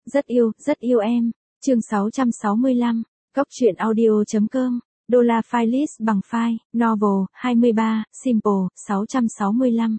Rất yêu em. Chương 665. Cóc truyện audio.com. Đô la file list bằng file, novel, 23, simple, 665.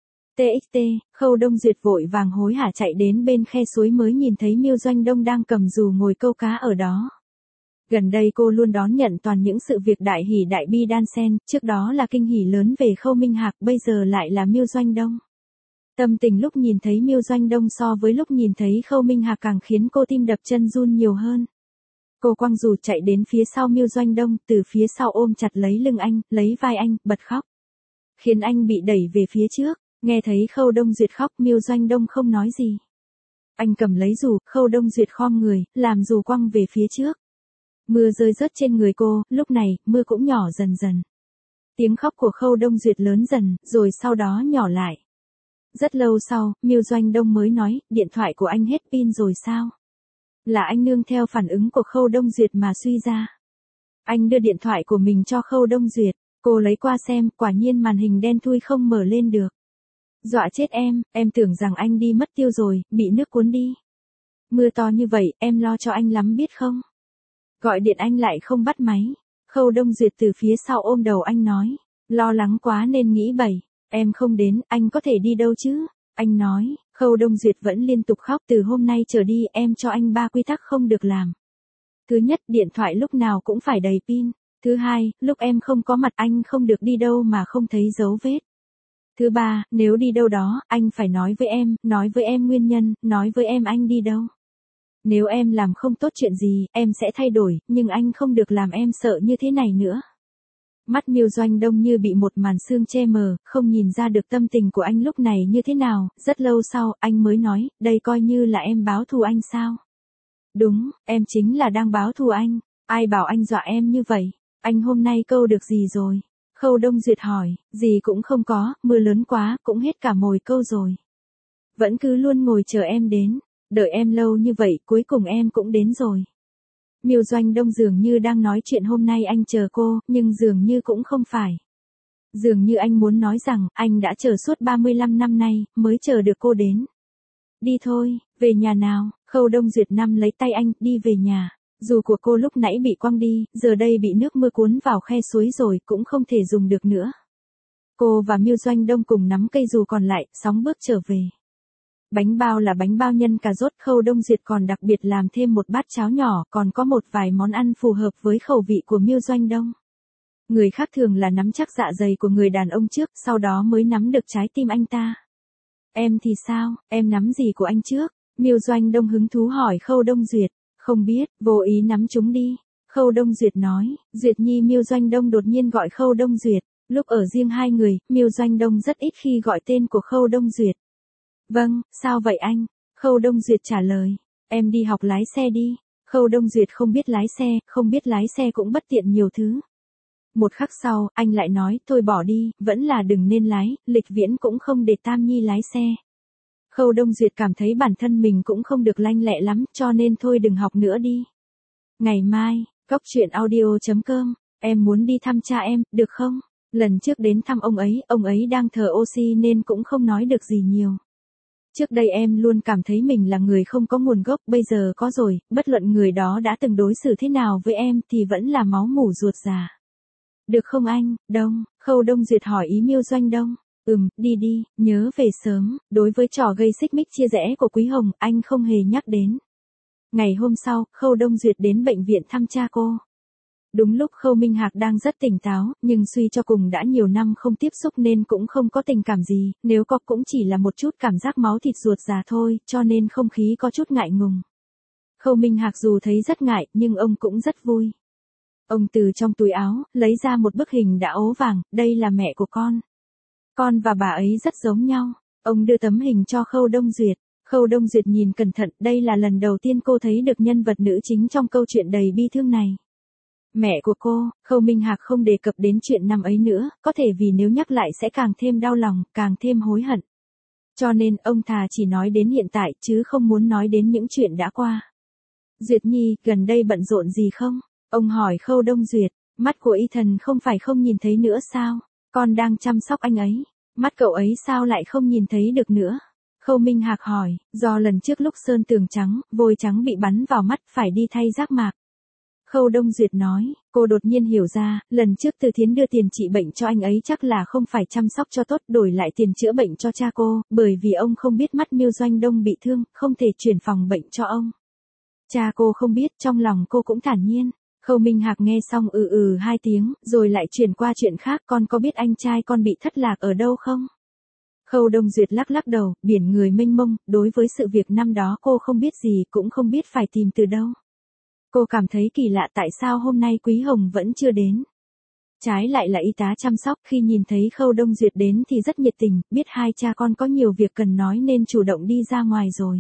TXT, Khâu Đông Duyệt vội vàng hối hả chạy đến bên khe suối mới nhìn thấy Miêu Doanh Đông đang cầm dù ngồi câu cá ở đó. Gần đây cô luôn đón nhận toàn những sự việc đại hỷ đại bi đan xen, trước đó là kinh hỉ lớn về Khâu Minh Hạc, bây giờ lại là Miêu Doanh Đông. Tâm tình lúc nhìn thấy Miêu Doanh Đông so với lúc nhìn thấy Khâu Minh Hạc càng khiến cô tim đập chân run nhiều hơn. Cô quăng dù chạy đến phía sau Miêu Doanh Đông, từ phía sau ôm chặt lấy lưng anh, lấy vai anh, bật khóc. Khiến anh bị đẩy về phía trước, nghe thấy Khâu Đông Duyệt khóc, Miêu Doanh Đông không nói gì. Anh cầm lấy dù, Khâu Đông Duyệt khom người, làm dù quăng về phía trước. Mưa rơi rớt trên người cô, lúc này, mưa cũng nhỏ dần dần. Tiếng khóc của Khâu Đông Duyệt lớn dần, rồi sau đó nhỏ lại. Rất lâu sau, Miêu Doanh Đông mới nói, điện thoại của anh hết pin rồi sao? Là anh nương theo phản ứng của Khâu Đông Duyệt mà suy ra. Anh đưa điện thoại của mình cho Khâu Đông Duyệt, cô lấy qua xem, quả nhiên màn hình đen thui không mở lên được. Dọa chết em tưởng rằng anh đi mất tiêu rồi, bị nước cuốn đi. Mưa to như vậy, em lo cho anh lắm biết không? Gọi điện anh lại không bắt máy. Khâu Đông Duyệt từ phía sau ôm đầu anh nói, lo lắng quá nên nghĩ bậy. Em không đến, anh có thể đi đâu chứ? Anh nói, Khâu Đông Duyệt vẫn liên tục khóc, từ hôm nay trở đi em cho anh 3 quy tắc không được làm. Thứ nhất, điện thoại lúc nào cũng phải đầy pin. Thứ hai, lúc em không có mặt anh không được đi đâu mà không thấy dấu vết. Thứ ba, nếu đi đâu đó, anh phải nói với em nguyên nhân, nói với em anh đi đâu. Nếu em làm không tốt chuyện gì, em sẽ thay đổi, nhưng anh không được làm em sợ như thế này nữa. Mắt Miêu Doanh Đông như bị một màn sương che mờ, không nhìn ra được tâm tình của anh lúc này như thế nào, rất lâu sau, anh mới nói, đây coi như là em báo thù anh sao? Đúng, em chính là đang báo thù anh, ai bảo anh dọa em như vậy? Anh hôm nay câu được gì rồi? Khâu Đông Duyệt hỏi, gì cũng không có, mưa lớn quá, cũng hết cả mồi câu rồi. Vẫn cứ luôn ngồi chờ em đến, đợi em lâu như vậy, cuối cùng em cũng đến rồi. Miêu Doanh Đông dường như đang nói chuyện hôm nay anh chờ cô, nhưng dường như cũng không phải. Dường như anh muốn nói rằng, anh đã chờ suốt 35 năm nay, mới chờ được cô đến. Đi thôi, về nhà nào, Khâu Đông Duyệt nắm lấy tay anh, đi về nhà. Dù của cô lúc nãy bị quăng đi, giờ đây bị nước mưa cuốn vào khe suối rồi, cũng không thể dùng được nữa. Cô và Miêu Doanh Đông cùng nắm cây dù còn lại, sóng bước trở về. Bánh bao là bánh bao nhân cà rốt, Khâu Đông Duyệt còn đặc biệt làm thêm một bát cháo nhỏ, còn có một vài món ăn phù hợp với khẩu vị của Miêu Doanh Đông. Người khác thường là nắm chắc dạ dày của người đàn ông trước, sau đó mới nắm được trái tim anh ta. Em thì sao, em nắm gì của anh trước? Miêu Doanh Đông hứng thú hỏi Khâu Đông Duyệt. Không biết, vô ý nắm chúng đi. Khâu Đông Duyệt nói, Duyệt Nhi. Miêu Doanh Đông đột nhiên gọi Khâu Đông Duyệt. Lúc ở riêng hai người, Miêu Doanh Đông rất ít khi gọi tên của Khâu Đông Duyệt. Vâng, sao vậy anh? Khâu Đông Duyệt trả lời. Em đi học lái xe đi. Khâu Đông Duyệt không biết lái xe cũng bất tiện nhiều thứ. Một khắc sau, anh lại nói, thôi bỏ đi, vẫn là đừng nên lái, Lịch Viễn cũng không để Tam Nhi lái xe. Khâu Đông Duyệt cảm thấy bản thân mình cũng không được lanh lẹ lắm, cho nên thôi đừng học nữa đi. Ngày mai, cóc truyện audio.com, em muốn đi thăm cha em, được không? Lần trước đến thăm ông ấy đang thở oxy nên cũng không nói được gì nhiều. Trước đây em luôn cảm thấy mình là người không có nguồn gốc, bây giờ có rồi, bất luận người đó đã từng đối xử thế nào với em thì vẫn là máu mủ ruột già. Được không anh, Đông? Khâu Đông Duyệt hỏi ý Miêu Doanh Đông. Đi, nhớ về sớm. Đối với trò gây xích mích chia rẽ của Quý Hồng, anh không hề nhắc đến. Ngày hôm sau, Khâu Đông Duyệt đến bệnh viện thăm cha cô. Đúng lúc Khâu Minh Hạc đang rất tỉnh táo, nhưng suy cho cùng đã nhiều năm không tiếp xúc nên cũng không có tình cảm gì, nếu có cũng chỉ là một chút cảm giác máu thịt ruột già thôi, cho nên không khí có chút ngại ngùng. Khâu Minh Hạc dù thấy rất ngại, nhưng ông cũng rất vui. Ông từ trong túi áo, lấy ra một bức hình đã ố vàng, đây là mẹ của con. Con và bà ấy rất giống nhau. Ông đưa tấm hình cho Khâu Đông Duyệt. Khâu Đông Duyệt nhìn cẩn thận, đây là lần đầu tiên cô thấy được nhân vật nữ chính trong câu chuyện đầy bi thương này. Mẹ của cô, Khâu Minh Hạc không đề cập đến chuyện năm ấy nữa, có thể vì nếu nhắc lại sẽ càng thêm đau lòng, càng thêm hối hận. Cho nên ông thà chỉ nói đến hiện tại chứ không muốn nói đến những chuyện đã qua. Duyệt Nhi, gần đây bận rộn gì không? Ông hỏi Khâu Đông Duyệt, mắt của Ethan không phải không nhìn thấy nữa sao? Con đang chăm sóc anh ấy. Mắt cậu ấy sao lại không nhìn thấy được nữa? Khâu Minh Hạc hỏi, do lần trước lúc sơn tường trắng, vôi trắng bị bắn vào mắt phải đi thay giác mạc. Khâu Đông Duyệt nói, cô đột nhiên hiểu ra, lần trước Từ Thiến đưa tiền trị bệnh cho anh ấy chắc là không phải chăm sóc cho tốt đổi lại tiền chữa bệnh cho cha cô, bởi vì ông không biết mắt Miêu Doanh Đông bị thương, không thể chuyển phòng bệnh cho ông. Cha cô không biết, trong lòng cô cũng thản nhiên. Khâu Minh Hạc nghe xong hai tiếng, rồi lại chuyển qua chuyện khác, con có biết anh trai con bị thất lạc ở đâu không? Khâu Đông Duyệt lắc lắc đầu, biển người mênh mông, đối với sự việc năm đó cô không biết gì cũng không biết phải tìm từ đâu. Cô cảm thấy kỳ lạ tại sao hôm nay Quý Hồng vẫn chưa đến. Trái lại là y tá chăm sóc khi nhìn thấy Khâu Đông Duyệt đến thì rất nhiệt tình, biết hai cha con có nhiều việc cần nói nên chủ động đi ra ngoài rồi.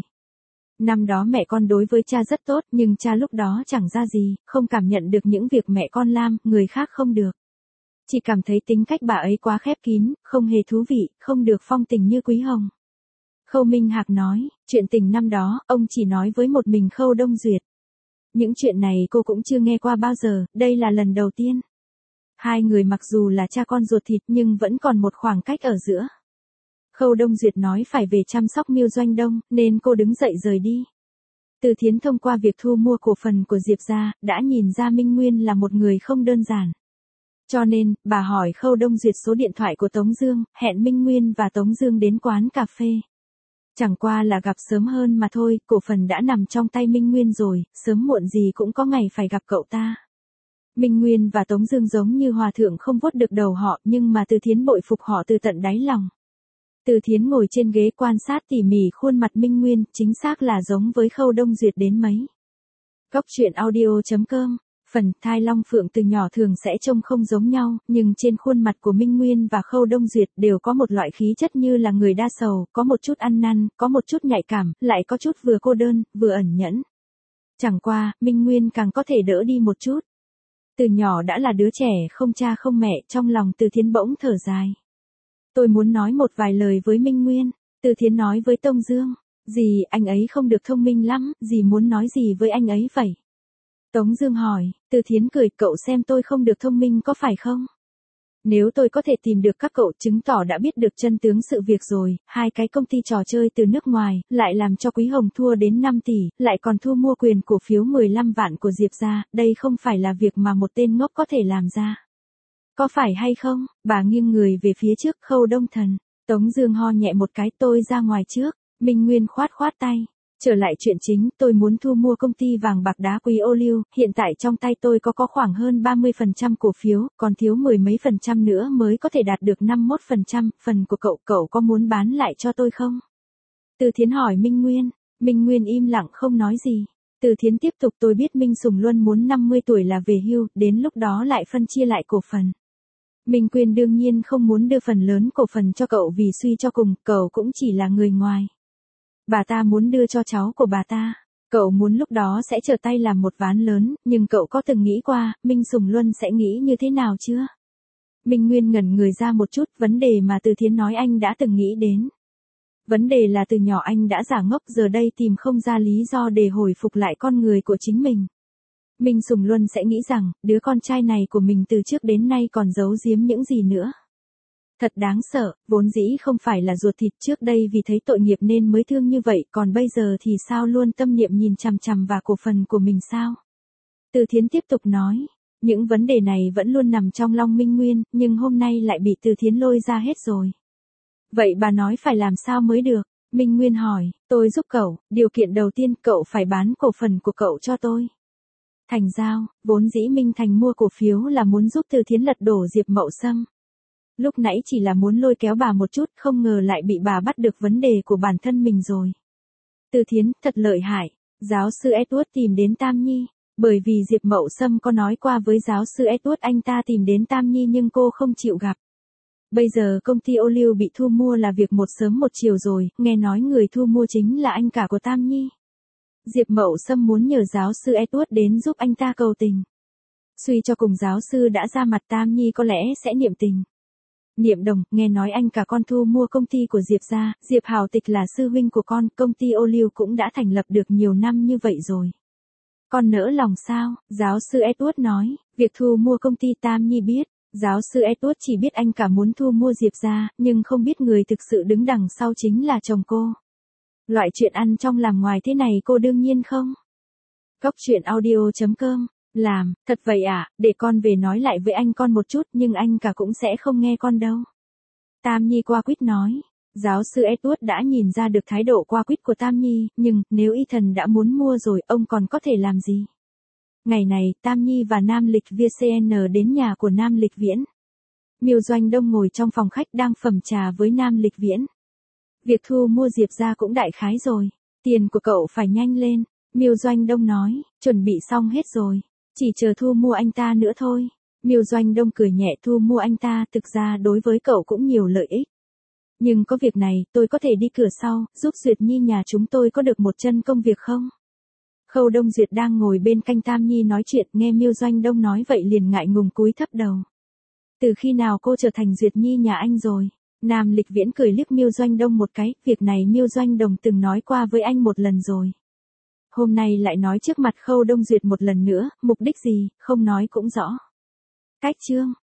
Năm đó mẹ con đối với cha rất tốt nhưng cha lúc đó chẳng ra gì, không cảm nhận được những việc mẹ con làm, người khác không được. Chỉ cảm thấy tính cách bà ấy quá khép kín, không hề thú vị, không được phong tình như Quý Hồng. Khâu Minh Hạc nói, chuyện tình năm đó, ông chỉ nói với một mình Khâu Đông Duyệt. Những chuyện này cô cũng chưa nghe qua bao giờ, đây là lần đầu tiên. Hai người mặc dù là cha con ruột thịt nhưng vẫn còn một khoảng cách ở giữa. Khâu Đông Duyệt nói phải về chăm sóc Miêu Doanh Đông, nên cô đứng dậy rời đi. Từ Thiến thông qua việc thu mua cổ phần của Diệp gia, đã nhìn ra Minh Nguyên là một người không đơn giản. Cho nên, bà hỏi Khâu Đông Duyệt số điện thoại của Tống Dương, hẹn Minh Nguyên và Tống Dương đến quán cà phê. Chẳng qua là gặp sớm hơn mà thôi, cổ phần đã nằm trong tay Minh Nguyên rồi, sớm muộn gì cũng có ngày phải gặp cậu ta. Minh Nguyên và Tống Dương giống như hòa thượng không vuốt được đầu họ, nhưng mà Từ Thiến bội phục họ từ tận đáy lòng. Từ Thiến ngồi trên ghế quan sát tỉ mỉ khuôn mặt Minh Nguyên, chính xác là giống với Khâu Đông Duyệt đến mấy. Góc truyện audio.com. Phần thai long phượng từ nhỏ thường sẽ trông không giống nhau, nhưng trên khuôn mặt của Minh Nguyên và Khâu Đông Duyệt đều có một loại khí chất như là người đa sầu, có một chút ăn năn, có một chút nhạy cảm, lại có chút vừa cô đơn, vừa ẩn nhẫn. Chẳng qua, Minh Nguyên càng có thể đỡ đi một chút. Từ nhỏ đã là đứa trẻ không cha không mẹ, trong lòng Từ Thiến bỗng thở dài. Tôi muốn nói một vài lời với Minh Nguyên, Từ Thiến nói với Tông Dương. Dì, anh ấy không được thông minh lắm, dì muốn nói gì với anh ấy vậy? Tống Dương hỏi, Từ Thiến cười, cậu xem tôi không được thông minh có phải không? Nếu tôi có thể tìm được các cậu chứng tỏ đã biết được chân tướng sự việc rồi, hai cái công ty trò chơi từ nước ngoài, lại làm cho Quý Hồng thua đến 5 tỷ, lại còn thu mua quyền cổ phiếu 15 vạn của Diệp gia, đây không phải là việc mà một tên ngốc có thể làm ra. Có phải hay không? Bà nghiêng người về phía trước Khâu Đông Thần. Tống Dương ho nhẹ một cái, tôi ra ngoài trước. Minh Nguyên khoát tay. Trở lại chuyện chính, tôi muốn thu mua công ty vàng bạc đá quý ô liu, hiện tại trong tay tôi có khoảng hơn 30% cổ phiếu, còn thiếu 10 mấy % nữa mới có thể đạt được 51%, phần của cậu có muốn bán lại cho tôi không? Từ Thiến hỏi Minh Nguyên. Minh Nguyên im lặng không nói gì. Từ Thiến tiếp tục, tôi biết Minh Sùng Luân muốn 50 tuổi là về hưu, đến lúc đó lại phân chia lại cổ phần. Minh Quyên đương nhiên không muốn đưa phần lớn cổ phần cho cậu vì suy cho cùng, cậu cũng chỉ là người ngoài. Bà ta muốn đưa cho cháu của bà ta. Cậu muốn lúc đó sẽ trở tay làm một ván lớn, nhưng cậu có từng nghĩ qua, Minh Sùng Luân sẽ nghĩ như thế nào chưa? Minh Nguyên ngẩn người ra một chút, vấn đề mà Từ Thiến nói anh đã từng nghĩ đến. Vấn đề là từ nhỏ anh đã giả ngốc, giờ đây tìm không ra lý do để hồi phục lại con người của chính mình. Minh Sùng Luân sẽ nghĩ rằng, đứa con trai này của mình từ trước đến nay còn giấu giếm những gì nữa. Thật đáng sợ, vốn dĩ không phải là ruột thịt, trước đây vì thấy tội nghiệp nên mới thương như vậy, còn bây giờ thì sao luôn tâm niệm nhìn chằm chằm vào cổ phần của mình sao? Từ Thiến tiếp tục nói, những vấn đề này vẫn luôn nằm trong lòng Minh Nguyên, nhưng hôm nay lại bị Từ Thiến lôi ra hết rồi. Vậy bà nói phải làm sao mới được? Minh Nguyên hỏi, tôi giúp cậu, điều kiện đầu tiên cậu phải bán cổ phần của cậu cho tôi. Thành giao, vốn dĩ Minh Thành mua cổ phiếu là muốn giúp Từ Thiến lật đổ Diệp Mậu Sâm. Lúc nãy chỉ là muốn lôi kéo bà một chút, không ngờ lại bị bà bắt được vấn đề của bản thân mình rồi. Từ Thiến, thật lợi hại. Giáo sư Edward tìm đến Tam Nhi. Bởi vì Diệp Mậu Sâm có nói qua với giáo sư Edward anh ta tìm đến Tam Nhi nhưng cô không chịu gặp. Bây giờ công ty ô liu bị thu mua là việc một sớm một chiều rồi, nghe nói người thu mua chính là anh cả của Tam Nhi. Diệp Mậu Sâm muốn nhờ giáo sư Edward đến giúp anh ta cầu tình. Suy cho cùng giáo sư đã ra mặt, Tam Nhi có lẽ sẽ niệm tình. Niệm đồng, nghe nói anh cả con thu mua công ty của Diệp gia, Diệp Hào Tịch là sư huynh của con, công ty ô liu cũng đã thành lập được nhiều năm như vậy rồi. Con nỡ lòng sao? Giáo sư Edward nói, việc thu mua công ty Tam Nhi biết. Giáo sư Edward chỉ biết anh cả muốn thu mua Diệp gia, nhưng không biết người thực sự đứng đằng sau chính là chồng cô. Loại chuyện ăn trong làm ngoài thế này cô đương nhiên không. Cóc truyện audio.com. Làm, thật vậy à, để con về nói lại với anh con một chút nhưng anh cả cũng sẽ không nghe con đâu. Tam Nhi qua quýt nói. Giáo sư Edward đã nhìn ra được thái độ qua quýt của Tam Nhi, nhưng nếu Ethan đã muốn mua rồi ông còn có thể làm gì? Ngày này, Tam Nhi và Nam Lịch VCN đến nhà của Nam Lịch Viễn. Miêu Doanh Đông ngồi trong phòng khách đang phẩm trà với Nam Lịch Viễn. Việc thu mua Diệp ra cũng đại khái rồi. Tiền của cậu phải nhanh lên. Miêu Doanh Đông nói, chuẩn bị xong hết rồi. Chỉ chờ thu mua anh ta nữa thôi. Miêu Doanh Đông cười nhẹ, thu mua anh ta thực ra đối với cậu cũng nhiều lợi ích. Nhưng có việc này, tôi có thể đi cửa sau, giúp Duyệt Nhi nhà chúng tôi có được một chân công việc không? Khâu Đông Duyệt đang ngồi bên cạnh Tam Nhi nói chuyện, nghe Miêu Doanh Đông nói vậy liền ngại ngùng cúi thấp đầu. Từ khi nào cô trở thành Duyệt Nhi nhà anh rồi? Nam Lịch Viễn cười liếc Miêu Doanh Đông một cái, việc này Miêu Doanh Đông từng nói qua với anh một lần rồi. Hôm nay lại nói trước mặt Khâu Đông Duyệt một lần nữa, mục đích gì, không nói cũng rõ. Cách chương.